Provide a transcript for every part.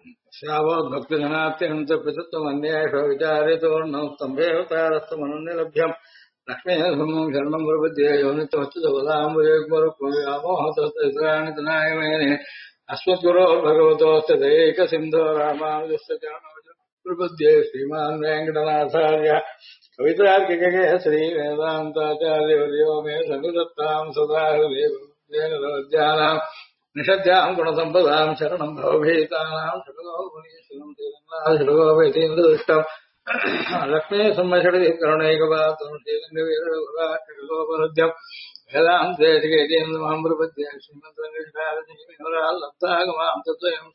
श्रावोद्भक्तजनात्यहन्त पृथत्वमन्येषु विचारितोर्णौ स्तम्भेऽवतारस्तमनन्यलभ्यम् लक्ष्मीसमम् शरणम् प्रपद्ये योनितमच्युतबलाम्बुजग्मरुक्मव्यामोहतस्त्राणि तनायमेने अस्मद्गुरोर्भगवतोऽस्य दैकसिन्धो रामानुजस्य चरणौ प्रपद्ये श्रीमान् वेङ्कटनाथार्य कवितार्किकगे श्रीवेदान्ताचार्यवर्यो मे सन्निधत्ताम् सदा हृदयेन निषद्याम् गुणसम्पदाम् शरणम् भवभीतानाम् षडगोपनीश्वरम् लक्ष्मी सम्मषडि करुणैकपात्रम् श्रीरङ्गवीरोपहृद्यम् वेदान्तेतिकेतीन्द्रमहम्प्रपद्ये श्रीमद्रङ्गशारदीमिहराल्लब्धागमाम् तत्त्वयम्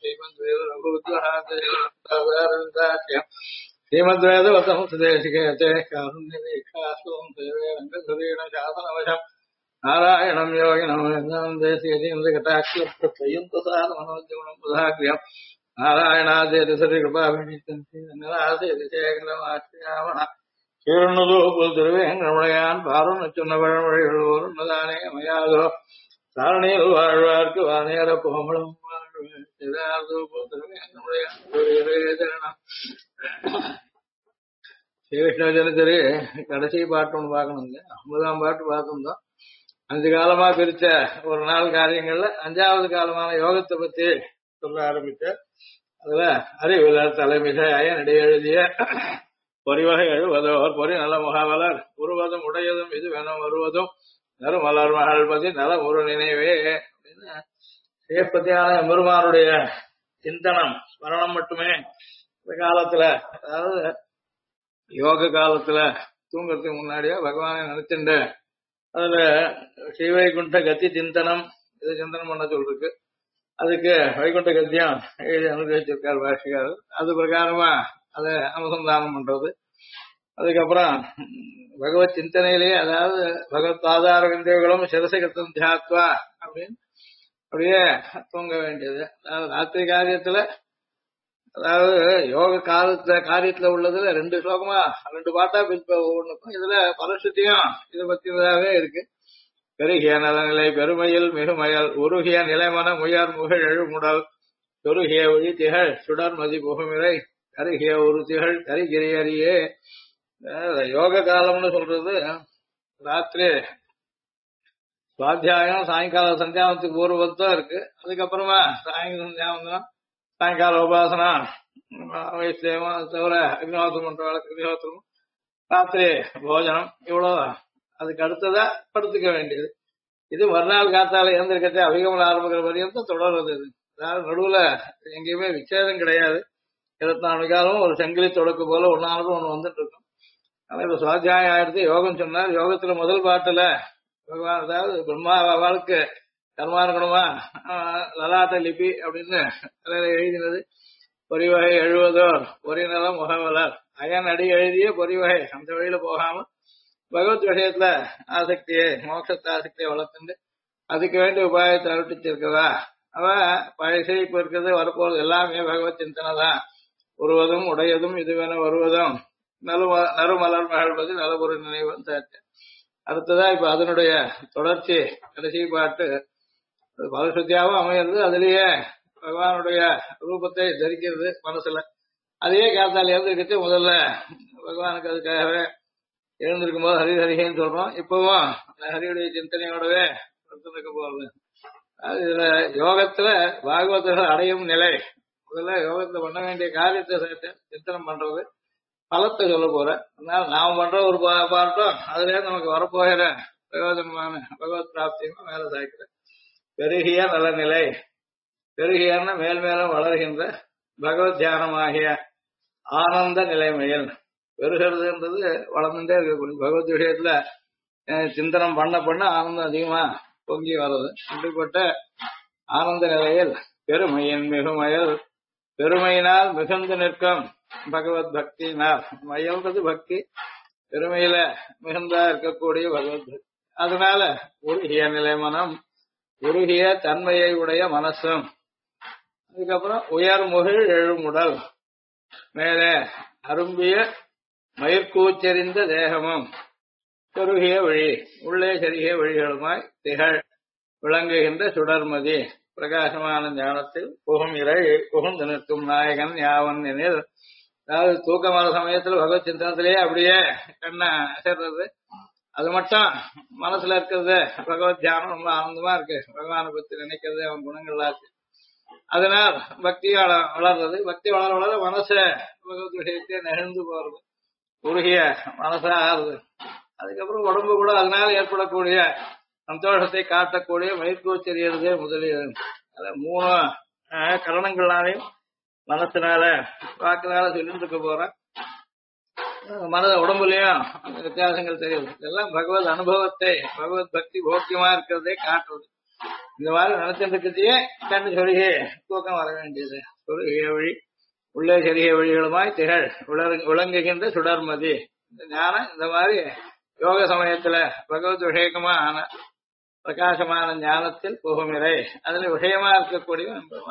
श्रीमद्वेदरघुद्वहाद्यम् श्रीमद्वेदवतम् सुदेशिकेते कारुण्यवीक्षास्वम् देवे रङ्गधुरीण शासनवशम् नारायणम् योगिनम् देशीयतीन्द्रकटाक्षप्रयुक्तसारमनोद्यमनम् बुधाग्र्यम् नारायणादेति सरिकृपाभिषिक्तम् शेखरमाश्रयामः கீழ்நுதூபுதிருவேங்கடமுடையான் பாருணச்சுன்ன பழமொழிகளோருன்னதானே மயாதோ சாரணியில் வாழ்வார்க்கு வானேர கோமளம் வாழ்வேன் ஸ்ரீவிஷ்ணுஜனத்திலே கடைசி பாட்டு ஒன்று பார்க்கணுங்க 50ஆம் பாட்டு பார்த்துருந்தோம். 5 காலமா பிரிச்ச ஒரு நாள் காரியங்கள்ல 5வது காலமான யோகத்தை பத்தி சொல்ல ஆரம்பிச்சார். அதுல அறிவிலர் தலைமிசை அயனடி எழுதிய பொறிவகை எழுவதோர் பொறி நல முகாவலர் உருவதும் உடையதும் இது வேணும் வருவதும் நறுமலர் மகள்பதி நலம் ஒரு நினைவே அப்படின்னு சிவபதியான பெருமானுடைய சிந்தனம் ஸ்மரணம் மட்டுமே இந்த காலத்துல, அதாவது யோக காலத்துல தூங்கறதுக்கு முன்னாடியே பகவானை நினைச்சுண்டு அதுல ஸ்ரீவைகுண்ட கத்தி சிந்தனம் இதை சிந்தனம் பண்ண சொல்லிருக்கு. அதுக்கு வைகுண்ட கத்தியம் எழுதி அனுகிரகிச்சிருக்கார் பாஷிகாரர். அது பிரகாரமா அதை அனுசந்தானம் பண்றது. அதுக்கப்புறம் பகவத் சிந்தனையிலேயே, அதாவது பகவத் ஆதார விந்தேகளும் சிரசகத்தம் தியாத்வா அப்படின்னு அப்படியே தூங்க வேண்டியது. அதாவது ராத்திரி காரியத்துல, அதாவது யோக காரியத்துல உள்ளதுல 2 ஸ்லோகமா 2 பாட்டா ஒவ்வொன்றுக்கும் இதுல பலஸ்ருதியும் இதை பத்தினதாவே இருக்கு. பெருகிய நலநிலை பெருமையில் மிகுமயல் உருகிய நிலைமன முயர் முகிழ் எழுமுடல் சொருகிய ஒளி திகழ் சுடர் மதி புகுமிரை கருகிய ஒரு திகழ் கரிகிரியறியே. யோக காலம்னு சொல்றது ராத்திரி சுவாத்தியாயம் சாயங்கால சந்தியாவத்துக்கு பூர்வத்தும் இருக்கு. அதுக்கப்புறமா சாயங்கால சந்தியாவந்தம் சாயங்கால உபாசனா வயசுலேயும் தவிர அக்னிஹோத்திரம் பண்ற வழக்கு அக்னிஹோத்திரம் ராத்திரி போஜனம் இவ்வளோ. அதுக்கு அடுத்ததா படுத்துக்க வேண்டியது. இது மறுநாள் காத்தால எழுந்திருக்கச்சே அபிகமன ஆரம்பிக்கிற வரையும் தொடர்றது. இது அதாவது நடுவுல எங்கேயுமே விச்சேதம் கிடையாது. 24 காலம் ஒரு சங்கிலி தொடக்கு போல ஒன்னாலும் ஒண்ணு வந்துட்டு இருக்கும். ஆனா இப்ப சுவாத்தியாயம் ஆயிடுத்து யோகம் சொன்னார். யோகத்துல முதல் பாட்டுல பகவான், அதாவது பிரம்மா வாழ்க்கை கர்மானுகுணமா லலாட்ட லிபி அப்படின்னு எழுதினது. பொறிவகை எழுவதோர் பொறி நலம் முகவலர் அயன் அடி எழுதிய பொறிவகை அந்த வழியில போகாம பகவத் விஷயத்துல ஆசக்தியை மோட்சத்தை ஆசக்தியை வளர்த்துண்டு அதுக்கு வேண்டிய உபாயத்தை அனுப்பிச்சிருக்கதா. அவ பழைய இப்ப இருக்கிறது வரப்போறது எல்லாமே பகவத் சிந்தனை தான். உருவதும் உடையதும் இதுவென வருவதும் நறுமலர் மகள்பதி நலபுர நினைவும் சேர்த்து. அடுத்ததா இப்ப அதனுடைய தொடர்ச்சி கடைசி பாட்டு பலசுத்தியாவும் அமையிறது. அதுலயே பகவானுடைய ரூபத்தை தரிக்கிறது மனசுல. அதையே காத்தால எழுந்திருக்கச்சு முதல்ல பகவானுக்கு அதுக்காகவே எழுந்திருக்கும் போது ஹரி ஹரிஹேன்னு சொல்றோம். இப்பவும் ஹரியுடைய சிந்தனையோடவே இருக்க போறது. இதுல யோகத்துல பாகவதர்கள் அடையும் நிலை, முதல்ல யோகத்துல பண்ண வேண்டிய காரியத்தை சிந்தனம் பண்றது, பலத்தை சொல்ல போறேன். அதனால நாம பண்ற ஒரு பாட்டம் அதுல நமக்கு வரப்போகிற பிரயோஜனமான பகவத் பிராப்தியும் மேல சாய்க்கிற. பெருகிய நலநிலை, பெருகியன்னா மேல் மேலும் வளர்கின்ற பகவத் தியானமாகிய ஆனந்த நிலைமையில். பெருகிறதுன்றது வளர்ந்துட்டே இருக்கக்கூடிய பகவத் விஷயத்துல சிந்தனம் பண்ண பண்ண ஆனந்தம் அதிகமா பொங்கி வர்றது. இப்படிப்பட்ட ஆனந்த நிலையில் பெருமையின் மிகுமயல், பெருமையினால் மிகுந்து நிற்கும் பகவத் பக்தியினால். மயல்றது பக்தி, பெருமையில மிகுந்தா இருக்கக்கூடிய பகவத் பக்தி. அதனால உருகிய நிலை மனம், உருகிய தன்மையை உடைய மனசும். அதுக்கப்புறம் உயர் முகிழ் எழுமுடல், மேலே அரும்பிய மயிர்கூச்செறிந்த தேகமும் சொருகிய வழி உள்ளே செருகிய வழிகளுமாய் திகழ் விளங்குகின்ற சுடர்மதி பிரகாசமான ஞானத்தில் புகும் இறை புகுந்து நிற்கும் நாயகன் யாவன் எனில், அதாவது தூக்கம் வர சமயத்துல பகவத் சிந்தனத்திலேயே அப்படியே கண்ணை சேர்றது, அது மட்டும் மனசுல இருக்கிறது பகவத் தியானம் ரொம்ப ஆனந்தமா இருக்கு, பகவானை பத்தி நினைக்கிறது, அவன் குணங்கள்லாச்சு. அதனால் பக்தி வளர்றது, பக்தி வளர வளர மனசு பகவத் விஷயத்தை நெகிழ்ந்து போறது, உருகிய மனசா ஆறுது. அதுக்கப்புறம் உடம்பு கூட அதனால ஏற்படக்கூடிய சந்தோஷத்தை காட்டக்கூடிய மயிர்கூச்செறியறது முதலியது. அத மூணு கரணங்கள்னாலையும் மனசுனால வாக்குனால சொல்லிட்டு இருக்க போறேன். மனத உடம்புலயும் வித்தியாசங்கள் தெரியுது. இதெல்லாம் பகவத் அனுபவத்தை, பகவத் பக்தி போக்கியமா இருக்கிறதே காட்டுறது. இந்த மாதிரி நினைச்சிட்டு இருக்கிறதையே கண்டு சொருகே தூக்கம் வர வேண்டியது. சொருகிய வழி உள்ளே செருகிய வழிகளுமாய் திகழ் விளங்குகின்ற சுடர்மதி. இந்த ஞானம் இந்த மாதிரி யோக சமயத்துல பகவத் விஷயமா ஆன பிரகாசமான ஞானத்தில் புகுமிறை, அதுல விஷயமா இருக்கக்கூடிய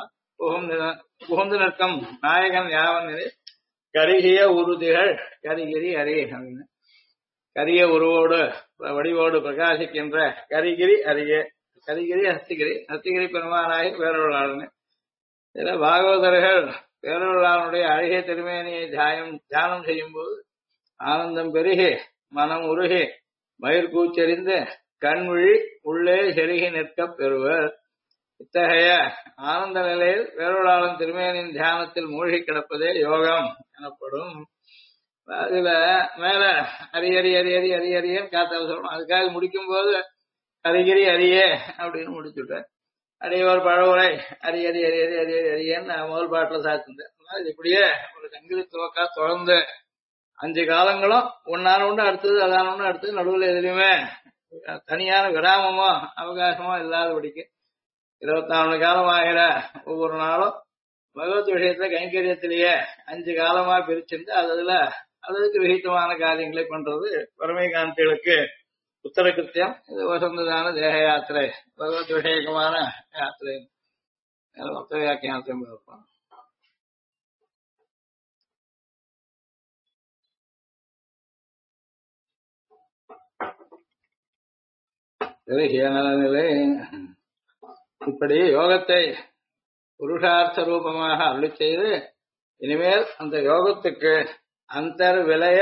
புகுந்து நிற்கும் நாயகன் யாவன் கருகிய உருதிகள் கரிகிரி அரி அப்படின்னு, கரிய உருவோடு வடிவோடு பிரகாசிக்கின்ற கரிகிரி அரிய, கரிகிரி ஹஸ்திகிரி, ஹஸ்திகிரி பெருமானாகி பேரொருளாளன். இதுல பாகவதர்கள் பேரொருளாளனுடைய அழகிய திருமேனியை தியானம் செய்யும் போது ஆனந்தம் பெருகி மனம் உருகி மயிர் கூச்செறிந்து கண்விழி உள்ளே செருகி நிற்க பெறுவர். இத்தகைய ஆனந்த நிலையில் பேரொருளாளன் திருமேனின் தியானத்தில் மூழ்கி கிடப்பதே யோகம் எனப்படும். அதுல மேல அரி அரி அரி அரி அரி அரியன்னு காத்தால சொல்லணும். அதுக்காக முடிக்கும் போது அரிகிரி அரியே அப்படின்னு முடிச்சுட்டேன். அடியவர் பழவுரை அரி அரி அரி அரி அரி அரியன்னு முதல் பாட்டுல சாத்திருந்தேன். இப்படியே ஒரு சங்கிலி துவக்கா தொடர்ந்து 5 காலங்களும் ஒன்னான ஒண்ணு அடுத்தது அதான ஒண்ணு அடுத்தது, நடுவில் எதுலையுமே தனியான விராமமோ அவகாசமோ இல்லாதபடிக்கு 24 காலம் ஆகிற ஒவ்வொரு நாளும் பகவத் விஷயத்துல கைங்கரியத்திலேயே 5 காலமா பிரிச்சிருந்து அதுக்கு விகிதமான காரியங்களை பண்றது பரமேகாந்திகளுக்கு உத்தர கிருத்தியம். இது வசந்ததான தேக யாத்திரை, பகவத் விஷயகமான யாத்திரை. மொத்த வியாக்கியானத்தையும் பார்ப்போம். நலநிலை. இப்படி யோகத்தை புருஷார்த்த ரூபமாக அருளி செய்து இனிமேல் அந்த யோகத்துக்கு அந்தர் விலய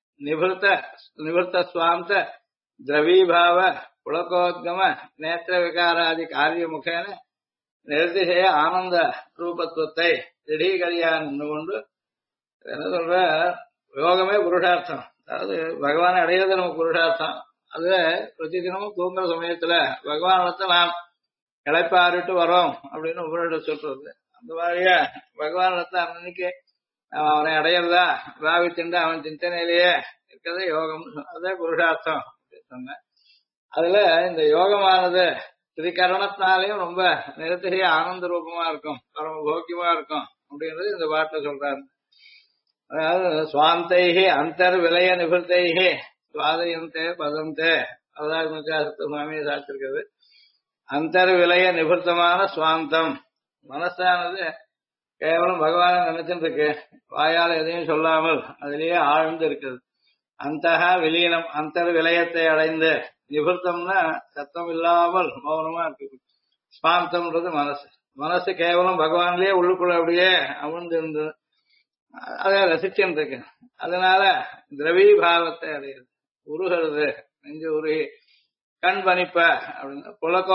நிவர்த்த சுவாந்த திரவீபாவ புலகோத்கம நேத்திர விகாராதி காரிய முகேன நிர்திசய ஆனந்த ரூபத்துவத்தை திடீகரியா நின்று கொண்டு என்ன சொல்ற, யோகமே புருஷார்த்தம். அதாவது பகவானை அடையிறது நமக்கு புருஷார்த்தம். அது பிரதி தினமும் தூங்குற சமயத்துல பகவானிடத்தை நாம் இழைப்பாரிட்டு வரோம் அப்படின்னு உபரிட சொல்றது. அந்த மாதிரியா பகவானிடத்தை அன்னைக்கு அவனை அடையிறதா பாவிச்சுண்டு அவன் சிந்தனையிலேயே இருக்கிறது யோகம், அதே புருஷார்த்தம் சொன்னேன். அதுல இந்த யோகமானது திரிகரணத்தினாலையும் ரொம்ப நிறுத்திய ஆனந்த ரூபமா இருக்கும், பரம போக்கியமா இருக்கும் அப்படின்றது இந்த பாட்டை சொல்றாரு. அதாவது சுவாந்தைகி அந்தர் விலய நிபுர்த்தைகி சுவாதயந்தே பதந்தே, அவதார சுவாமியை சாத்திருக்கிறது. அந்தர் விலய நிபுர்த்தமான சுவாந்தம், மனசானது கேவலம் பகவானை நினைச்சுட்டு இருக்கு, வாயால் எதையும் சொல்லாமல் அதிலேயே ஆழ்ந்து இருக்குது. அந்தக விலீனம், அந்தர் விலயத்தை அடைந்து, நிபுர்த்தம்னா சத்தம் இல்லாமல் மௌனமா இருக்கு. ஸ்வாந்தம்ன்றது மனசு, மனசு கேவலம் பகவான்லயே உள்ளுக்குள்ள அப்படியே அமர்ந்து இருந்து அதை ரசிச்சுட்டு இருக்கு. அதனால திரவீபாவத்தை அடையுது, உருகிறது, நெஞ்சு உருகி கண் பணிப்ப அப்படின்னா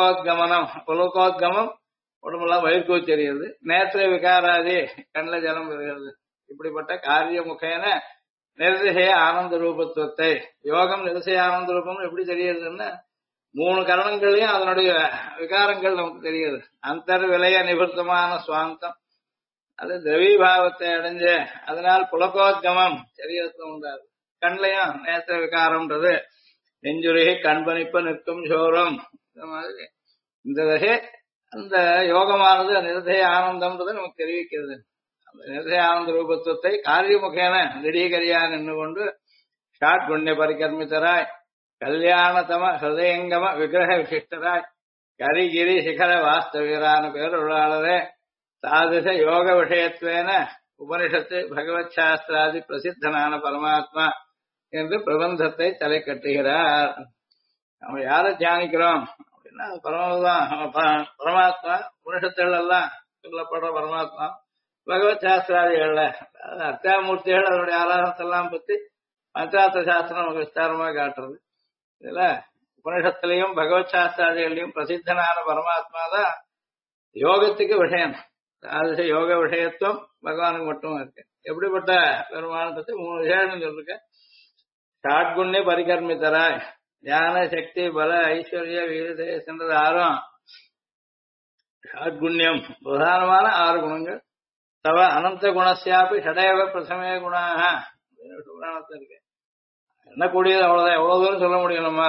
புலகோத்கமம் உடம்பெல்லாம் வயிற்கூச்சி தெரியுது, நேத்திர விகாராதி கண்ணில் ஜலம் வருகிறது. இப்படிப்பட்ட காரிய முகேன நிர்திசய ஆனந்த ரூபத்துவத்தை, யோகம் நிர்திசய ஆனந்த ரூபம் எப்படி தெரியுதுன்னா 3 கரணங்கள்லயும் அதனுடைய விகாரங்கள் நமக்கு தெரியுது. அந்தர் விலய நிபுர்த்தமான சுவாந்தம், அது திரவீபாவத்தை அடைஞ்சு அதனால் புலகோத்கமம் சரீரத்தை உண்டாது. கண்லையும் நேத்திர விகாரம்ன்றது நெஞ்சுருகி கண்பணிப்ப நிற்கும் சோரம். இந்த மாதிரி இந்த வகை அந்த யோகமானது நிர்தய ஆனந்தம்ன்றது நமக்கு தெரிவிக்கிறது. அந்த நிர்தய ஆனந்த ரூபத்துவத்தை காரியமுகேன திடீகரியா நின்று கொண்டு ஷாட் புண்ணிய பரிகர்மித்தராய் கல்யாணதம ஹிருதயங்கம விக்கிரக விசிஷ்டராய் கரிகிரி சிகர வாஸ்தவீரான பேருள்ளாளரே சாதிச யோக விஷயத்துவேன உபனிஷத்து பகவத் சாஸ்திராதி பிரசித்தனான பரமாத்மா என்று பிரபந்தத்தை தலை கட்டுகிறார். நம்ம யாரை தியானிக்கிறோம், அப்படின்னா அது பரமதான் பரமாத்மா. உபனிஷத்துகள் எல்லாம் சொல்லப்படுற பரமாத்மா பகவத் சாஸ்திராதிகள்ல அர்த்தாமூர்த்திகள் அதனுடைய ஆராதனத்தெல்லாம் பத்தி பஞ்சார்த்த சாஸ்திரம் நமக்கு விஸ்தாரமா காட்டுறது. இதுல உபனிஷத்துலயும் பகவத் சாஸ்திராதிகளையும் பிரசித்தனான பரமாத்மா தான் யோகத்துக்கு விஷயம். அது யோக விஷயத்துவம் பகவானுக்கு மட்டும் இருக்கு. எப்படிப்பட்ட பெருமானத்தை 3 விஷயம் சொல்லிருக்க. ஷாட்குண்ய பரிகர்மித்தராய் ஞான சக்தி பல ஐஸ்வர்ய வீரதே சென்றது 6. ஷாட்குண்யம் பிரதானமான 6 குணங்கள். தவ அனந்த குணசியாப்பி ஷடேவ பிரசமே குணாக புராணத்தில் இருக்கு. என்ன கூடியது அவ்வளவுதான், எவ்வளவு தூரம் சொல்ல முடியும் நம்ம.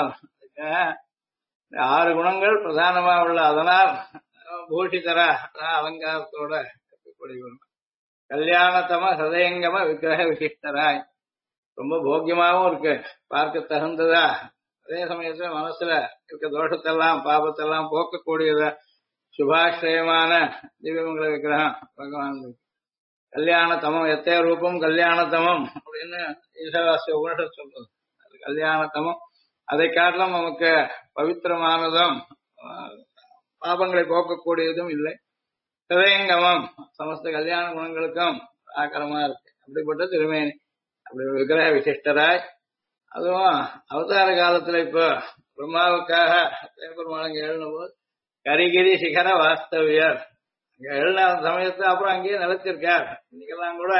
6 குணங்கள் பிரதானமா உள்ள, அதனால் பூஷிதரா அலங்காரத்தோட இருக்கக்கூடிய கல்யாணத்தம சதயங்கம விக்கிரக விசிஷ்டராய் ரொம்ப போக்கியமாவும் இருக்கு, பார்க்க தகுந்ததா, அதே சமயத்துல மனசுல இருக்க தோஷத்தெல்லாம் பாபத்தெல்லாம் போக்கக்கூடியதா சுபாஷ்ரயமான திவ்யமங்கல விக்கிரகம் பகவான். கல்யாணத்தமம் எத்தே ரூபம் கல்யாணத்தமம் அப்படின்னு ஈசாவாசிய உபனிஷத் சொல்றது. கல்யாணத்தமம் அதை காட்டிலும் நமக்கு பவித்திரமானதும் பாபங்களை போக்கக்கூடியதும் இல்லை. ஹிருதயங்கமம் சமஸ்த கல்யாண குணங்களுக்கும் ஆக்கரமா இருக்கு. அப்படிப்பட்ட திருமேனி, அப்படி விக்கிரக விசிஷ்டராய். அதுவும் அவதார காலத்துல இப்போ பிரம்மாவுக்காக பெருமாள் எழுதின போது கரிகிரி சிகர வாஸ்தவியர் அங்க எழுதின சமயத்தை அப்புறம் அங்கேயே நிலைச்சிருக்கார். இன்னைக்கெல்லாம் கூட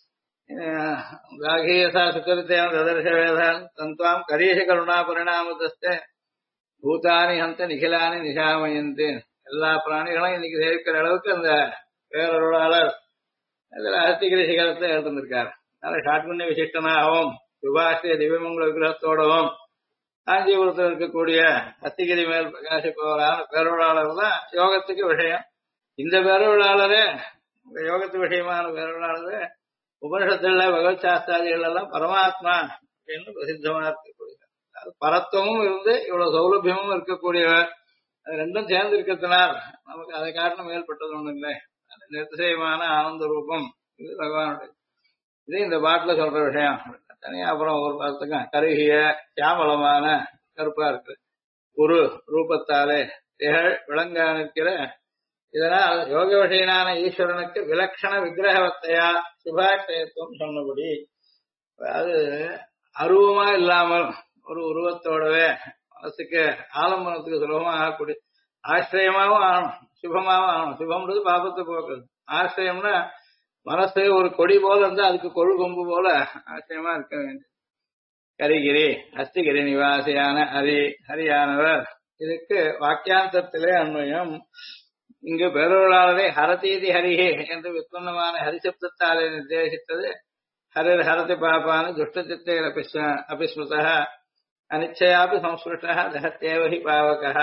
காகீயசா சுக்கரித்தேவன் ததர்ஷ வேதான் தந்த்வாம் கரீஷ கருணா பரிணாமதஸ்தே பூதானி ஹந்த நிகிலானி நிஷாமயந்து. எல்லா பிராணிகளும் இன்னைக்கு சேவிக்கிற அளவுக்கு அந்த பேரருளாளர் அஸ்திகிரி சிகரத்தை எழுந்திருக்கார். அதனால ஷாட்குண்ய விசிஷ்டனாகவும் சுபாஷிய திவ்யமங்கல விக்கிரகத்தோடவும் காஞ்சிபுரத்தில் இருக்கக்கூடிய அஸ்திகிரி மேல் பிரகாசிப்பவரான பேரருளாளர் தான் யோகத்துக்கு விஷயம். இந்த பேரருளாளரே யோகத்து விஷயமான பேரருளாளரே உபனிஷத்துல பகவத் சாஸ்திராதிகள் எல்லாம் பரமாத்மா அப்படின்னு பிரசித்தமா இருக்கக்கூடிய, பரத்துவமும் இருந்து இவ்வளவு சௌலபியமும் இருக்கக்கூடியவர். அது ரெண்டும் சேர்ந்து இருக்கிறதுனால் நமக்கு அதை காரணம் மேல்பட்டது ஒண்ணும் இல்லை. நிர்திசயமான ஆனந்த ரூபம் இது பகவானுடைய. இது இந்த பாட்டுல சொல்ற விஷயம். தனியா அப்புறம் ஒரு பார்த்துக்க கருகிய சியாமலமான கருப்பா இருக்கு ஒரு ரூபத்தாலே திகழ் விளங்கா நிற்கிற. இதனால் யோக விஷயனான ஈஸ்வரனுக்கு விலட்சண விக்கிரகவத்தையா சுபாஷயத்துவம் சொன்னபடி, அது அருவமா இல்லாமல் ஒரு உருவத்தோடவே மனசுக்கு ஆலம்பனத்துக்கு சுலபமா ஆகக்கூடிய ஆசிரியமாவும் ஆகணும், சுபமாவும் ஆகணும். சுபம்ன்றது பாபத்தை போக்குறது. ஆசிரியம்னா மனசு ஒரு கொடி போல இருந்தா அதுக்கு கொழு கொம்பு போல ஆசிரியமா இருக்க வேண்டும். கரிகிரி அஸ்திகிரி நிவாசியான ஹரியானவர். இதுக்கு வாக்கியாந்தத்திலே அன்வயம். இங்கு பெருளாளரை ஹரதீதி ஹரிஹே என்று விற்பன்னமான ஹரிசப்தத்தாலே நிர்தேசித்தது. ஹரிர் ஹரதி பாபான துஷ்டச்சித்தை அபிஸ்மிருத அனிச்சயாபி சம்ஸ்பிருஷ்ட தகத்தேவஹி பாவக.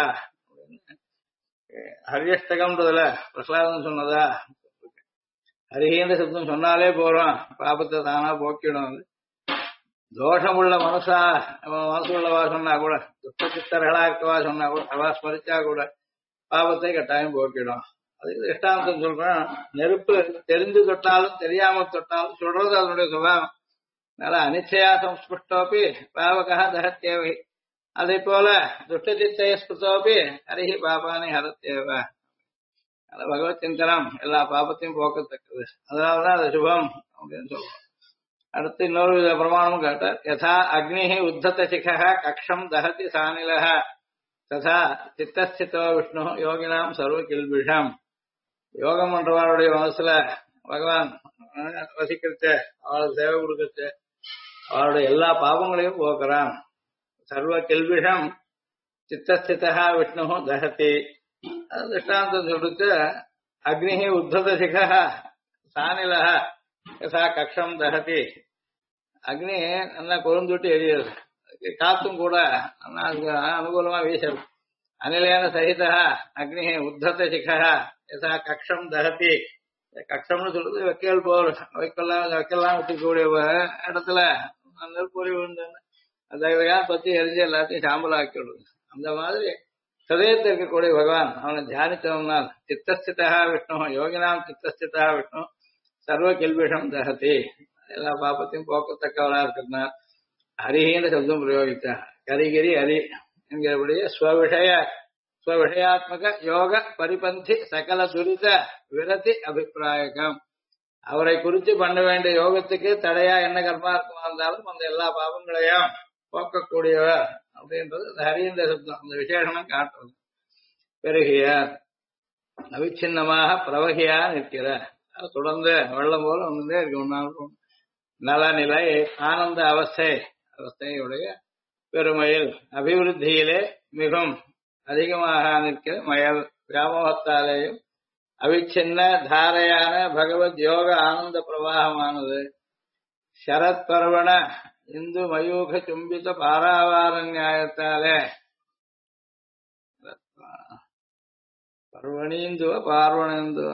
ஹரியஷ்டகம்ன்றதுல பிரகலாதன் சொன்னதா, ஹரிஹேன்ற சப்தம் சொன்னாலே போறோம், பாபத்தை தானா போக்கிடும். தோஷமுள்ள மனசுள்ளவா சொன்னா கூட, துஷ்டச்சித்தர்களா இருக்கவா சொன்னா கூட, அவா ஸ்மரிச்சா கூட பாபத்தை கட்டாயம் போக்கிடும். அதுக்கு திருஷ்டாந்தம் சொல்றேன். நெருப்பு தெரிந்து தொட்டாலும் தெரியாம தொட்டாலும் சொல்றது அதனுடைய சுபாவம். அதனால அனிச்சயா சம்ஸ்பிருஷ்டோப்பி பாவகா தகத்தேவை. அதே போல துஷ்டச்சித்தைய ஸ்பிருத்தோப்பி ஹரிஹி பாபானி ஹரத்தேவ. பகவத் சிந்தனம் எல்லா பாபத்தையும் போக்கத்தக்கது. அதனாலதான் அது சுபம் அப்படின்னு சொல்றோம். அடுத்து இன்னொரு வித பிரமாணமும் கேட்டார். யதா அக்னி உத்தத்த சிகா கக்ஷம் தஹதி சானிலஹ ததா சித்தஸ்திதோ விஷ்ணு யோகினாம் சர்வ கில்பிஷம். யோகம் பண்றவாளுடைய மனசுல பகவான் வசிக்கிறது, அவளுக்கு சேவை கொடுக்கறது, அவளுடைய எல்லா பாவங்களையும் போக்குறான். சர்வ கில்பிஷம் சித்தஸ்திதா விஷ்ணு தஹதி. திருஷ்டாந்தம் சொல்லிட்டு அக்னி உத்தத சிகா சானிலஹ யதா கக்ஷம் தஹதி. அக்னி நல்லா கொழுந்துட்டு எரியுது, காத்தும் கூட அனுகூலமா வீசல். அனிலேன சகிதா அக்னி உத்தத்த சிகா யதா கக்ஷம் தஹதி. கக்ஷம்னு சொல்றது வைக்கல் போல், வைக்கலாம் வச்சுக்கூடிய இடத்துல நெருப்பொறி விழுந்தாங்க அதை பத்தி எரிஞ்சு எல்லாத்தையும் சாம்பலாக்கி விடுது. அந்த மாதிரி ஹதயத்தில் இருக்கக்கூடிய பகவான் அவனை தியானித்தவனால் சித்தஸ்திதா விஷ்ணு யோகினாம் சித்தஸ்திதா விஷ்ணு சர்வ கில்பிஷம் தஹதி. எல்லா பாப்பத்தையும் போக்கத்தக்கவனா இருக்கிறதுனால ஹரிஹின்னு சப்தம் பிரயோகித்தார். கரிகிரி ஹரி என்கிறபடியே ஸ்வவிஷய ஸ்வவிஷயாத்மக யோக பரிபந்தி சகல துரித விரதி அபிப்பிராயகம். அவரை குறித்து பண்ண வேண்டிய யோகத்துக்கு தடையா என்ன கர்மார்த்தமா இருந்தாலும் அந்த எல்லா பாவங்களையும் போக்கக்கூடியவர் அப்படின்றது இந்த ஹரியந்த சப்தம் அந்த விசேஷனம் காட்டுறது. பெருகிய அவிச்சின்னமாக பிரவகியா நிற்கிற தொடர்ந்து வெள்ளம் போல வந்துட்டே இருக்கு. ஒன்னாலும் நலநிலை ஆனந்த அவஸ்தையுடைய பெருமையில் அபிவிருத்தியிலே மிகவும் அதிகமாக நிற்கிற மயல் வியாமோகத்தாலேயும் அவிச்சின்ன தாரையான பகவத் யோக ஆனந்த பிரவாகமானது சரத் பர்வண இந்து மயூக சும்பித பாராவார நியாயத்தாலே பர்வணீந்துவ பார்வணேந்துவ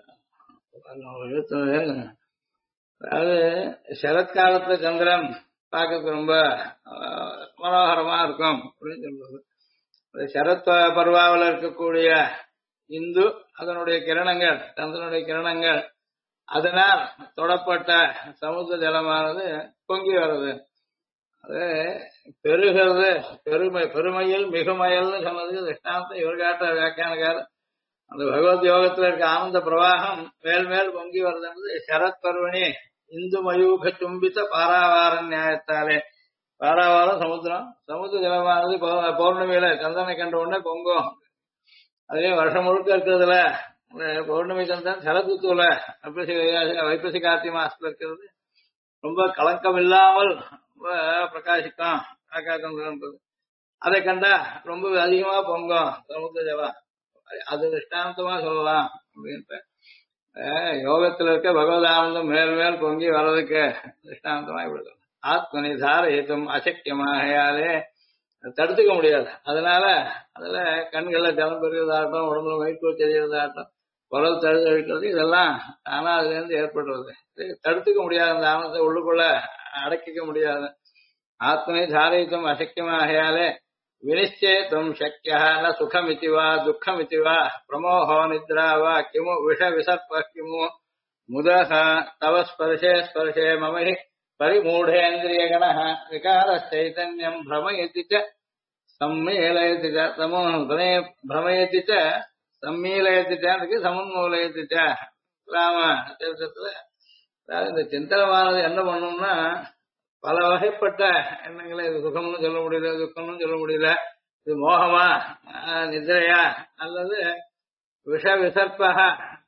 அதாவது சரத்காலத்துல சந்திரன் பார்க்கறதுக்கு ரொம்ப மனோகரமா இருக்கும் அப்படின்னு சொல்றது. சரத் பருவாவில் இருக்கக்கூடிய இந்து அதனுடைய கிரணங்கள் சந்திரனுடைய கிரணங்கள் அதனால் தொடப்பட்ட சமுத்திர ஜலமானது பொங்கி வருது. அது பெருகிறது பெருமையில் மிகுமயல்னு சொன்னதுக்கு திஷ்டாந்தம் இவர் காட்ட வியாக்கியானக்காரர் அந்த பகவத் யோகத்துல இருக்க ஆனந்த பிரவாகம் மேல் மேல் பொங்கி வருது. சரத் பர்வணி இந்து மயூக சும்பித்த பாராவார நியாயத்தாலே பாராவாரம் சமுத்திர ஜலமானது பௌர்ணமியில சந்திரனை கண்ட உடனே பொங்கும். அதே வருஷம் முழுக்க இருக்கிறதுல பௌர்ணமி சந்திரன் சரத்துத்துல வைப்பசி கார்த்திகை மாசத்துல இருக்கிறது ரொம்ப கலக்கம் இல்லாமல் பிரகாசிக்கும் ஆகாசம்ன்றது. அதை கண்டா ரொம்ப அதிகமா பொங்கும் சமுத்திர ஜலம். அது திஷ்டாந்தமா சொல்லலாம் அப்படின்ட்டு யோகத்துல இருக்க பகவதானந்தம் மேல் மேல் பொங்கி வர்றதுக்கு திஷ்டாந்தமா இப்படி ஆத்மனி தாரயித்தும் அசக்கியமாகையாலே தடுத்துக்க முடியாது. அதனால அதுல கண்கள்ல ஜலம் பெறுகிறதாகட்டும் உடம்புல வயிற்று தெரியறதாகட்டும் குரல் தழுகிறது இதெல்லாம் ஆனா அதுல இருந்து ஏற்படுறது தடுத்துக்க முடியாது. அந்த ஆனந்தத்தை உள்ளுக்குள்ள அடக்கிக்க முடியாது. ஆத்மனி தாரயித்தும் அசக்கியமாகையாலே வினிச்சேதும் சக்கியா ந சுகமிதி வா துக்கமிதி வா பிரமோகோ நித்ரா வா கிமு விஷ விசர்ப்ப கிமு முதஹ தவ ஸ்பர்ஷே ஸ்பர்ஷே மமஹி பரிமூடேந்திரியகண விகாரச்சைதன்யம் பிரமயதி ச சம்மேலயதி ச பிரமயதி ச சம்மீலயதி ச சமன்மூலயதி ச ராம சரித்திரத்துல இந்த சிந்தனமானது என்ன பண்ணும்னா பல வகைப்பட்ட எண்ணங்களை இது சுகம்னு சொல்ல முடியல துக்கம்னு சொல்ல முடியல இது மோகமா நிதிரையா அல்லது விஷ விசர்ப்பா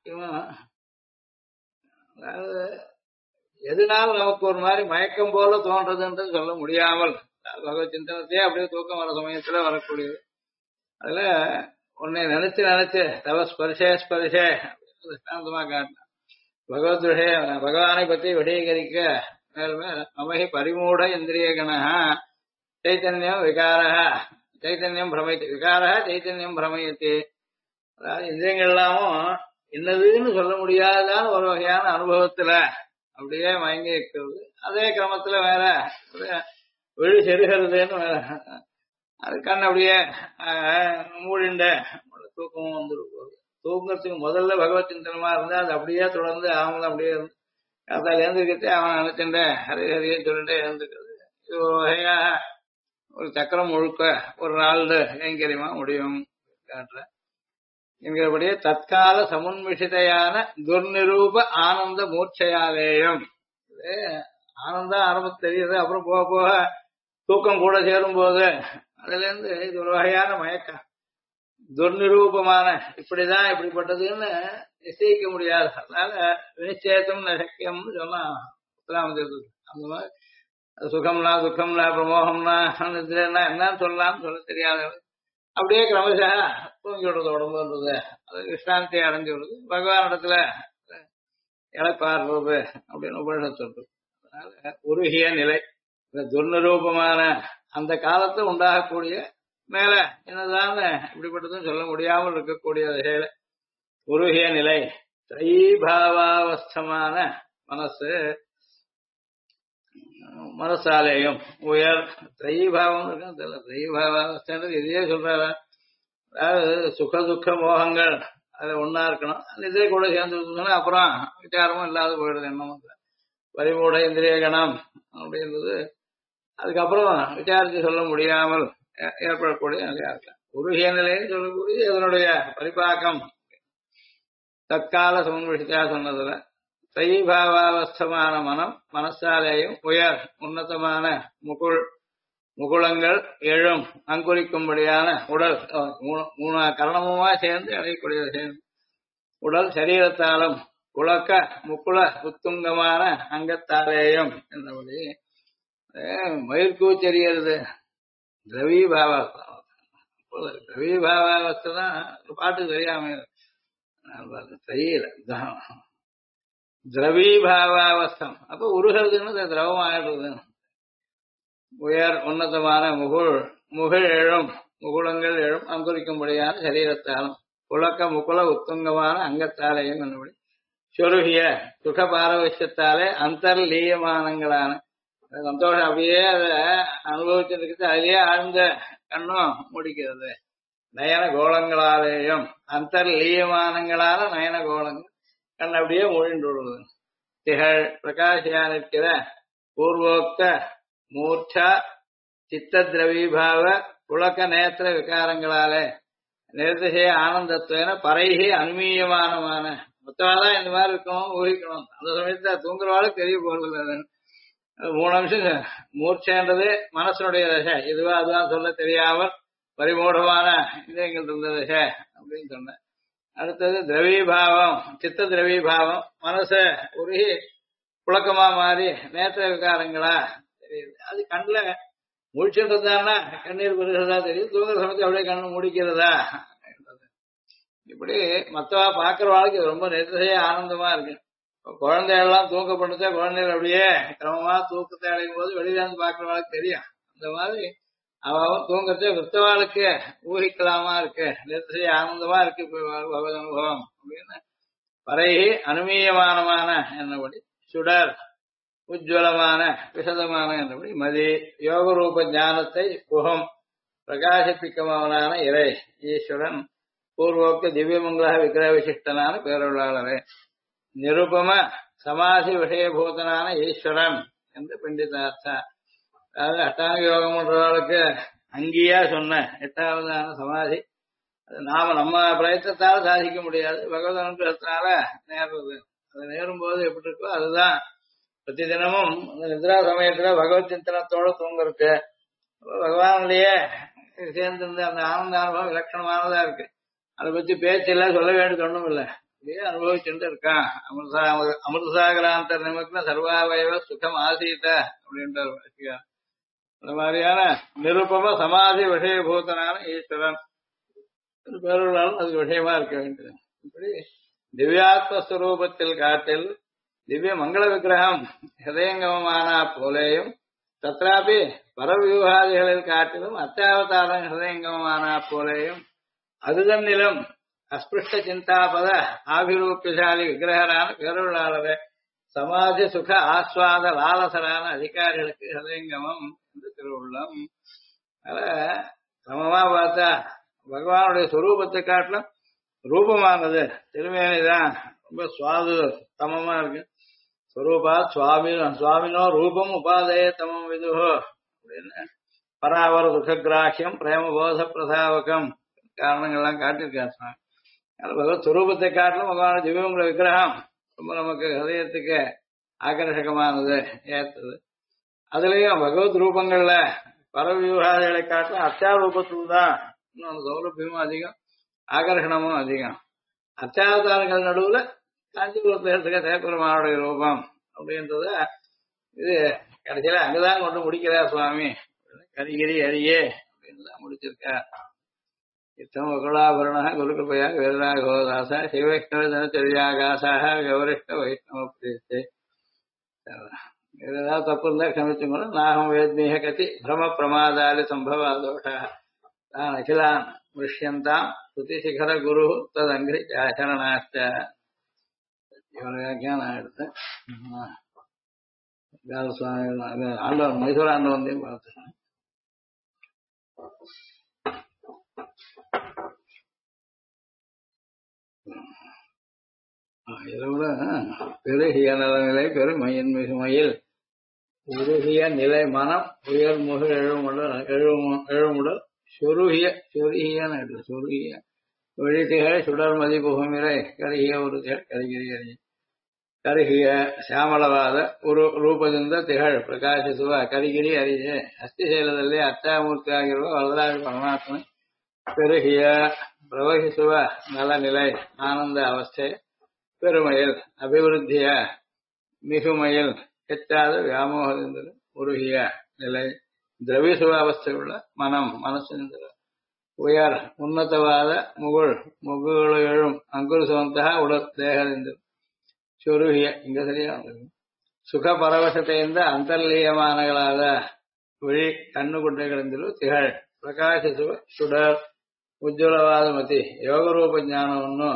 அதாவது எதுனாலும் நமக்கு ஒரு மாதிரி மயக்கம் போல தோன்றதுன்றது சொல்ல முடியாமல் பகவத் சிந்தனத்தையே அப்படியே தூக்கம் வர சமயத்துல வரக்கூடியது. அதுல உன்னை நினைச்சு தவ ஸ்பர்ஷே ஸ்பர்ஷே திஷ்டாந்தமா காட்டின பகவத் பகவானை பத்தி விடீகரிக்க மேலுமே மமஹி பரிமூட இந்திரிய கணா சைத்தன்யம் விகார சைத்தன்யம் பிரமயத்தி விகார சைத்தன்யம் பிரமயத்தி. அதாவது இந்திரியங்கள் எல்லாமும் இன்னதுன்னு சொல்ல முடியாதான்னு ஒரு வகையான அனுபவத்துல அப்படியே மயங்கி இருக்கிறது. அதே கிரமத்துல வேற விழி செருகிறதுன்னு வேற அது கண் அப்படியே மூடிண்ட தூக்கமும் வந்துருக்கும். தூங்குறதுக்கு முதல்ல பகவத் சிந்தனமா இருந்தா அது அப்படியே தொடர்ந்து அவங்களும் அப்படியே இருந்து அதில் எழுந்துக்கிட்டு அவன் நினைச்சுட்ட ஹரிஹரியே சொல்லிட்டு எழுந்துக்கிறது. இது ஒரு வகையா ஒரு சக்கரம் முழுக்க ஒரு நாள் கைங்கரியமா முடியும் காட்டுற என்கிறபடியே தற்கால சமுன்மிஷிதையான துர்நிரூப ஆனந்த மூர்ச்சையாலேயும் ஆனந்தம் ஆரம்பம் தெரியுது. அப்புறம் போக போக தூக்கம் கூட சேரும் போது அதுல இருந்து இது ஒரு வகையான மயக்கம் துர்நிரூபமான இப்படிதான் இப்படிப்பட்டதுன்னு நிச்சயிக்க முடியாது. அதனால வினிச்சேதம் சக்கியம்னு சொன்னா அந்த மாதிரி சுகம்னா துக்கம்னா பிரமோகம்னா நிதிரன்னா என்னன்னு சொல்லலாம்னு சொல்ல தெரியாது. அப்படியே கிரமசா தூங்கி விடுறது உடம்புன்றது அது விஷ்ராந்தி அடைஞ்சு விடுறது பகவான் இடத்துல இழைப்பாடுறது அப்படின்னு உபனிஷத் சொல்றது. அதனால உருகிய நிலை இந்த துர்நிரூபமான அந்த காலத்து உண்டாகக்கூடிய மேல என்னதான் இப்படிப்பட்டதுன்னு சொல்ல முடியாமல் இருக்கக்கூடிய வகையில உருகிய நிலை திரைபாவாவஸ்தமான மனசாலேயும் உயர் திரைபாவம் இருக்கு தெரியல. திரைபாவாவஸ்தன்றது இதையே சொல்றாரு. அதாவது சுக துக்க மோகங்கள் அது ஒன்னா இருக்கணும். இதே கூட சேர்ந்து அப்புறம் விசாரமும் இல்லாத போயிடுது. என்னமோ பரிமூட இந்திரிய கணம் அப்படின்றது அதுக்கப்புறம் விசாரிச்சு சொல்ல முடியாமல் ஏற்படக்கூடிய நிலையா இருக்கலாம். உருகிய நிலைன்னு சொல்லக்கூடிய இதனுடைய பரிபாக்கம் தற்கால சமன்பிடித்தா சொன்னதுல தைபாவாவஸ்தமான மனம் மனசாலேயும் உயர் உன்னதமான முகுளங்கள் எழும் அங்குரிக்கும்படியான உடல் மூணு கரணமுமா சேர்ந்து அடையக்கூடியது சேர்ந்து உடல் சரீரத்தாலும் உலக்க முக்குள உத்துங்கமான அங்கத்தாலேயும் என்றபடி மயிர்கூச்செறியறது திரவீபாவாவஸ்தை தான் பாட்டு தெரியாம தெரியல திரவீபாவாவஸ்தம் அப்ப உருகிறதுன்னு திரவம் ஆயிடுறது உயர் உன்னதமான முகிழ் எழும் முகுளங்கள் எழும் அங்குரிக்கும்படியான சரீரத்தாலும் உலக்க முகுல உத்துங்கமான அங்கத்தாலேயும் என்னபடி சொருகிய சுக பாரவசியத்தாலே அந்தர்லீயமானங்களான சந்தோஷம் அப்படியே அதை அனுபவிச்சிருக்கு அதுலயே ஆழ்ந்த கண்ணும் முடிக்கிறது நயன கோலங்களாலேயும் அந்தர்லீயமானங்களான நயன கோலங்கள் கண் அப்படியே மொழிந்துள்ளது திகழ் பிரகாசியா நிற்கிற பூர்வோக்த மூர்ச்சா சித்த திரவீபாவ புழக்க நேத்திர விகாரங்களாலே நிர்திசய ஆனந்தத்துவன பறைகி அனுமீயமானமான மொத்தமாதான் இந்த மாதிரி இருக்கணும் ஊகிக்கணும் அந்த சமயத்துல தூங்குறவாளுக்கு தெரிய போறது 3 நிமிஷம் மூர்ச்சைன்றது மனசனுடைய தசை இதுவா அதுதான் சொல்ல தெரியாமல் பரிமூடமான இதயங்கள் இருந்த தசை அப்படின்னு சொன்னேன். அடுத்தது திரவீபாவம் சித்த திரவீபாவம் மனசை உருகி புழக்கமா மாறி நேத்திர விகாரங்களா தெரியுது. அது கண்ணுல முழிச்சுன்றதுதானா கண்ணீர் பெறுகிறதா தெரியுது, தூங்குற சமயத்தை அப்படியே கண்ணு முடிக்கிறதா. இப்படி மத்தவா பாக்குறவாளுக்கு ரொம்ப நிர்திசைய ஆனந்தமா இருக்கு. குழந்தைகள்லாம் தூக்கப்படுத்தா குழந்தைகள் அப்படியே கிரமமா தூக்கத்தை அடையும் போது வெளியில இருந்து பாக்குறவாளுக்கு தெரியும். அந்த மாதிரி அவன் தூங்கறத விருத்தவாளுக்கு ஊகிக்கலாமா இருக்கு, நிர்திசைய ஆனந்தமா இருக்கு பகவத் அனுபவம் அப்படின்னு பறைகி அனுமீயமானமான என்னபடி சுடர் உஜ்வலமான விசதமான என்றபடி மதி யோக ரூப ஞானத்தை புகம் பிரகாசிப்பிக்கமாவனான இறை ஈஸ்வரன் பூர்வோக்த திவ்யமங்கள விக்கிரக விசிஷ்டனான பேரொருளாளரே நிருபம சமாதி விஷயபூதனான ஈஸ்வரன் என்று பண்டிதார்த்தா. அதாவது அஷ்டாங்க யோகம் பண்றவர்களுக்கு அங்கேயா சொன்ன 8வதான சமாதி அது நாம நம்ம பிரயத்தனத்தால சாதிக்க முடியாது, பகவத் அனுகிரகத்தினால நேர்றது. அது நேரும் போது எப்படி இருக்கோ அதுதான் பிரதி தினமும் அந்த நித்ரா சமயத்துல பகவத் சிந்தனத்தோட தூங்குறதுக்கு பகவானுடைய சேர்ந்திருந்த அந்த ஆனந்த அனுபவம் இலட்சணமானதா இருக்கு. அதை பத்தி பேச்செல்லாம் சொல்ல வேண்டியது ஒண்ணும் இல்லை, அப்படியே அனுபவிச்சுட்டு இருக்கான். அமிர்தசாகராந்தர் நிமித்த சர்வாவயவ சுகம் ஆசீத அப்படின்ற அந்த மாதிரியான நிருபம சமாதி விஷயபூதனான ஈஸ்வரன் பேருள்ளாலும் அதுக்கு விஷயமா இருக்க வேண்டியது. இப்படி திவ்யாத்மஸ்வரூபத்தில் காட்டில் திவ்ய மங்கள விக்கிரகம் ஹிருதயங்கமமான போலேயும் தத்ராபி பரவியூகாதிகளில் காட்டிலும் அத்தியாவதாரம் ஹிருதயங்கமமான போலேயும் அதுதன்னிலும் அஸ்பிருஷ்ட சிந்தாபத ஆபிரூபியசாலி விக்கிரகரான பேருள்ளாளரே சமாதி சுக ஆஸ்வாத லாலசரான அதிகாரிகளுக்கு ஹிருதயங்கமம் என்று திருவுள்ளம். அதனால சமமா பார்த்தா பகவானுடைய சுரூபத்தை காட்டிலும் ரூபமானது திருமேனிதான் ரொம்ப சுவாது தமமா இருக்கு. ஸ்வரூபா சுவாமினோ ரூபம் உபாதய தமம் விதுஹோ அப்படின்னு பராவர துககிராஹியம் பிரேமபோத பிரதாவகம் காரணங்கள்லாம் காட்டியிருக்காரு. பகவத் சுரூபத்தை காட்டிலும் பகவான திவ்யமங்கள விக்கிரகம் ரொம்ப நமக்கு ஹதயத்துக்கு ஆகர்ஷகமானது ஏற்றது. அதுலயும் பகவத் ரூபங்கள்ல பரவியூகாதிகளை காட்டிலும் அத்தியாரூபத்தில் தான் இன்னும் சௌலபியமும் அதிகம், ஆகர்ஷணமும் அதிகம். அத்தியாவதாரங்கள் நடுவுல காஞ்சிபுரத்துல தேப்பெருமானுடைய ரூபம் அப்படின்றத இது கடைசியில அங்கதான் கொண்டு முடிக்கிறார் சுவாமி. கரிகிரி அரியே அப்படின்னு தான் முடிச்சிருக்கார். இத்தம் வகுலாபரண குருகிருபையா வேதராகோதாச சிவைஷ்ணவ தினச்சரியாகாசாக விவரிஷ்ட வைஷ்ணவ பிரீத்தை. ஏதாவது தப்பு இருந்தா க்ஷமிச்சுக்கணும். நாகம் வேத்மீக கதி பிரம பிரமாதாலி சம்பவ தோஷ தான் அகிலான் மிருஷ்யந்தாம் ஸ்ருதி சிகர குரு ததங்கிரி ஆச்சரணாச்ச. இவர வியாக்கியானம் எடுத்தேன். சுவாமி ஆண்டவன் மைசூர் ஆண்டவந்தையும் பார்த்தேன். இதோட பெருகிய நலநிலை பெருமையின் மிகுமையில் உருகிய நிலை மனம் உயர் முக எழுமுடல் சொருகியன்னு சொருகிய விழித்திகள் சுடர் மதிபுகுமிரை கருகிய ஒரு கருகிரி அறிய கருகிய ಶ್ಯಾಮಳವಾದ ರೂಪದಿಂದ ತಿಹಳ್ ಪ್ರಕಾಶಿಸುವ ಕರಿಗಿರಿ ಅರಿಯೆ ಅಸ್ಥಿಶೈಲದಲ್ಲಿ ಅಚ್ಚಾಮೂರ್ತಿಯಾಗಿರುವ ವರದರಾಜ ಪರಮಾತ್ಮನೆ பெருகிய பிரவகிಸುವ நலநிலை ஆனந்த அவஸ்தை பெருமையில் அபிவிருத்திய மிகுமையில் ಹೆಚ್ಚಾದ ವ್ಯಾಮೋಹದಿಂದಲೂ ಉರುಹಿಯ நிலை ದ್ರವಿಸುವ ಅವಸ್ಥೆಯುಳ್ಳ ಮನಸ್ಸಿನಿಂದಲೂ ಉಯರ್ ಉನ್ನತವಾದ ಮುಗುಳು எழும் ಅಂಕುರಿಸುವಂತಹ ಉಡಲ್ ದೇಹದಿಂದಲೂ ಚುರುಹಿಯ ಹಿಂಗ ಸರಿಯಾದ ಸುಖ ಪರವಶತೆಯಿಂದ ಅಂತರ್ಲೀಯಮಾನಗಳಾದ ವಿಳಿ ಕಣ್ಣುಗುಡ್ಡೆಗಳಿಂದಲೂ ತಿಹಳ್ ಪ್ರಕಾಶಿಸುವ ಸುಡರ್ ಉಜ್ವಲವಾದ ಮತಿ ಯೋಗರೂಪ ಜ್ಞಾನವನ್ನು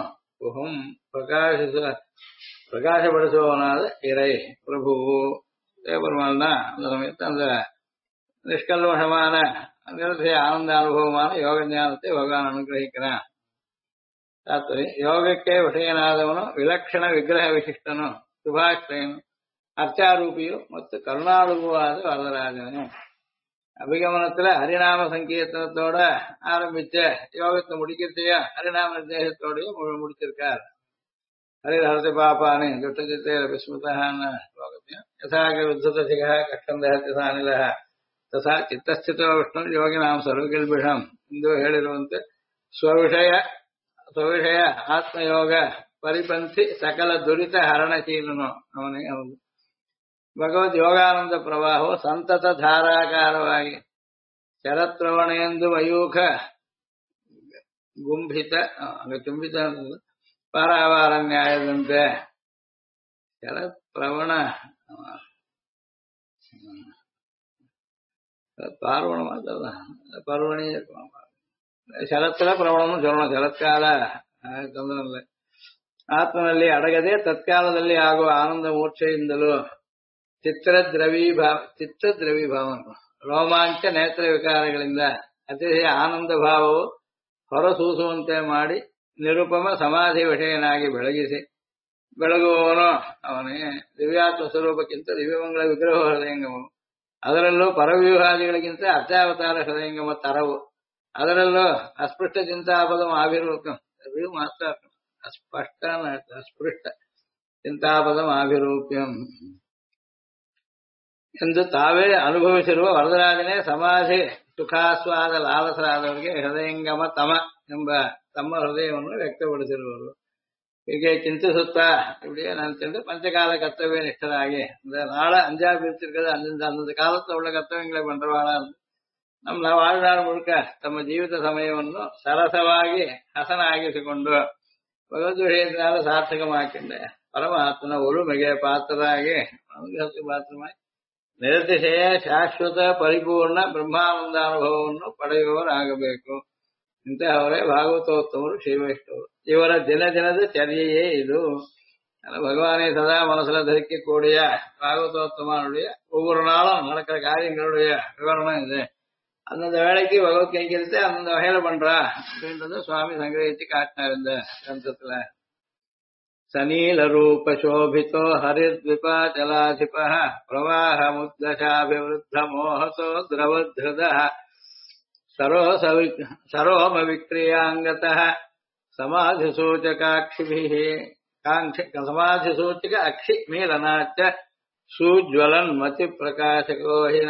பிரகாசப்படுத்துவனாத இறை பிரபுவு தேவபெருமான் தான் அந்த சமயத்தை அந்த நிஷ்கல்மஷமான நிரதிய ஆனந்த அனுபவமான யோக ஞானத்தை பகவான் அனுகிரகிக்கிறான். ಯೋಗಕ್ಕೆ ವಿಷಯನಾದವನು ವಿಲಕ್ಷಣ ವಿಗ್ರಹ ವಿಶಿಷ್ಟನು ಶುಭಾಶ್ರಯನು ಅರ್ಚಾರೂಪಿಯು ಮತ್ತು ಕರುಣಾಳುವಾದ வரதராஜனு. அபிகமனத்துல ஹரிநாம சங்கீர்த்தனத்தோட ஆரம்பிச்ச யோகத்தை முடிக்கிறதையும் ஹரிநாம நிர்தேசத்தோடையும் முடிச்சிருக்கார். ஹரிஹரத்தை பாப்பானு துட்டச்சித்தே விஸ்மிருதான்னு யோகத்தையும் யசாக வித்வதசிக கஷ்டந்தஹ தசா ಚಿತ್ತಸ್ಥಿತೋ ವಿಷ್ಣು ಯೋಗಿನಾಂ ಸರ್ವಕಿಲ್ಬಿಷಂ ಎಂದು ಹೇಳಿರುವಂತೆ ಸ್ವವಿಷಯ ಆತ್ಮಯೋಗ ಪರಿಪಂಥಿ ಸಕಲ ದುರಿತ ಹರಣಶೀಲನು ಅವನಿಗೆ ಹೌದು. ಭಗವದ್ ಯೋಗಾನಂದ ಪ್ರವಾಹವು ಸಂತತ ಧಾರಾಕಾರವಾಗಿ ಶರತ್ರವಣೆಯೆಂದು ಮಯೂಖ ಗುಂಭಿತ ತುಂಬಿತ ಪಾರಾವಾರ ನ್ಯಾಯದಂತೆ ಶರತ್ಪ್ರವಣ பார்வண மாதல்ல பர்வணி ಶರತ್ತರ ಪ್ರವಣವನ್ನು சொல்லணும். ಶರತ್ಕಾಲ ತೊಂದರಲ್ಲ. ಆತ್ಮನಲ್ಲಿ ಅಡಗದೆ ತತ್ಕಾಲದಲ್ಲಿ ಆಗುವ ಆನಂದ ಮೂರ್ಛೆಯಿಂದಲೂ ಚಿತ್ತದ್ರವೀಭಾವ ರೋಮಾಂಚ ನೇತ್ರ ವಿಕಾರಗಳಿಂದ ಅತಿಶಯ ಆನಂದ ಭಾವವು ಹೊರಸೂಸುವಂತೆ ಮಾಡಿ ನಿರುಪಮ ಸಮಾಧಿ ವಿಷಯನಾಗಿ ಬೆಳಗುವವನು ಅವನೇ. ದಿವ್ಯಾತ್ಮ ಸ್ವರೂಪಕ್ಕಿಂತ ದಿವ್ಯಮಂಗಳ ವಿಗ್ರಹ ಹೃದಯಂಗಮವು, ಅದರಲ್ಲೂ ಪರವ್ಯೂಹಾದಿಗಳಿಗಿಂತ ಅರ್ಚಾವತಾರ ಹೃದಯಂಗಮ ತರವು, ಅದರಲ್ಲೂ ಅಸ್ಪೃಷ್ಟ ಚಿಂತಾಪದಂ ಆಭಿರೂಪಂ ಮಾತ್ರ ಅಸ್ಪಷ್ಟ ಅಸ್ಪೃಷ್ಟ ಚಿಂತಾಪದಂ ಆಭಿರೂಪ್ಯಂ ಎಂದು ತಾವೇ ಅನುಭವಿಸಿರುವ ವರದರಾಜನೇ ಸಮಾಧಿ ಸುಖಾಸ್ವಾದ ಲಾಲಸರಾದವರಿಗೆ ಹೃದಯಂಗಮ ತಮ ಎಂಬ ತಮ್ಮ ಹೃದಯವನ್ನು ವ್ಯಕ್ತಪಡಿಸಿರುವರು. ಹೀಗೆ ಚಿಂತಿಸುತ್ತಾ இப்படியே நான் சென்று பஞ்சகால கர்த்தவிய நிஷ்டராகி இந்த நாளை அஞ்சா பிரிச்சிருக்கிறது அந்தந்த காலத்துல உள்ள கர்த்தவியங்களை பண்றவாளா ನಮ್ಮ வாழ்நாள் ಮುழுಕ ತಮ್ಮ ಜೀವಿತ ಸಮಯವನ್ನು ಸರಸವಾಗಿ ಹಸನಾಗಿಸಿಕೊಂಡು ಭಗವದ್ ವಿಷಯத்தினால ಸಾರ್ಥಕಮಾಕಿಂದ ಪರಮಾತ್ಮನ ಒಲುಮೆಗೆ ಪಾತ್ರರಾಗಿ ಪಾತ್ರಮಾಗಿ ನಿರತಿಶಯ ಶಾಶ್ವತ ಪರಿಪೂರ್ಣ ಬ್ರಹ್ಮಾನಂದಾನುಭವವನ್ನು ಪಡೆಯುವವರಾಗಬೇಕು. ಇಂತಹವರೇ ಭಾಗವತೋತ್ತಮರು ಶ್ರೀವೈಷ್ಣವರು. ಇವರ ದಿನದ ಚರ್ಯೆಯೇ இது. பகவானை சதா மனசுல தரிக்கக்கூடிய பாகவதோத்தமனுடைய ஒவ்வொரு நாளும் நடக்கிற காரியங்களுடைய விவரணம் இது. அந்தந்த வேலைக்கு பகவத் கைங்கரியத்தை அந்தந்த வகையில பண்றா அப்படின்றத சுவாமி சங்கிரகிச்சு காட்டினார் இந்த கிரந்தத்துல. சனீல ரூப சோபிதோ ஹரித்விபாச்சலாதிப பிரவாஹ முத்தசாபிவருத்த மோகசோ திரவத்ருத சரோம விக்ரியாங்கத சமாதிசூச்சகாட்சிபிஹ சமாதிசூச்சக அக்ஷி மீலனாச்ச சூஜ்வலன் மதி பிரகாசகோ ஹி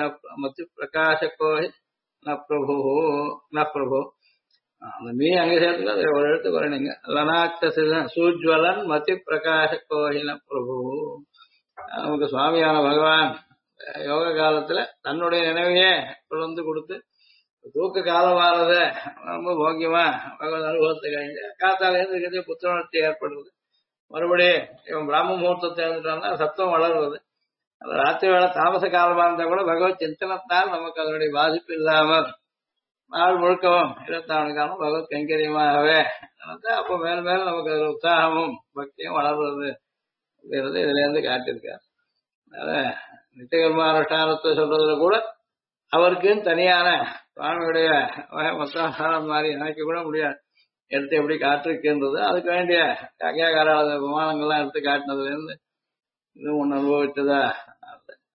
ந பிரபு அந்த மீ அங்க சேர்த்துக்க அதை ஒரு எழுத்து வரணுங்க. லனாச்ச சூஜ்வலன் மதி பிரகாசகோஹின பிரபு. நமக்கு சுவாமியான பகவான் யோக காலத்துல தன்னுடைய நினைவையே வந்து கொடுத்து தூக்க காலமானத ரொம்ப போக்கியமா பகவான் அனுபவத்தை கழிஞ்சு காத்தால இருந்து புத்துணர்ச்சி ஏற்படுறது. மறுபடியும் இவன் பிராம முகூர்த்தத்தை எழுந்துட்டான்னா சத்தம் வளர்வது. அந்த ராத்திரி வேலை தாமச காலமா இருந்தா கூட பகவத் சிந்தனத்தால் நமக்கு அதனுடைய பாதிப்பு இல்லாமல் நாள் முழுக்கவும் 24 காலம் பகவத் கைங்கரியமாகவே அப்போ மேலும் மேலும் நமக்கு அதில் உற்சாகமும் பக்தியும் வளர்றது அப்படிங்கிறது இதுல இருந்து காட்டியிருக்காரு. அதனால நித்தியகர்மானுஷ்டானத்தை சொல்றதுல கூட அவருக்குன்னு தனியான சுவாமியுடைய மொத்தம் மாதிரி நினைக்க கூட முடியாது. எடுத்து எப்படி காட்டிருக்கின்றது அதுக்கு வேண்டிய அக்ஞாகார விமானங்கள்லாம் எடுத்து காட்டினதுல இருந்து இன்னும் ஒன்று அனுபவிச்சதா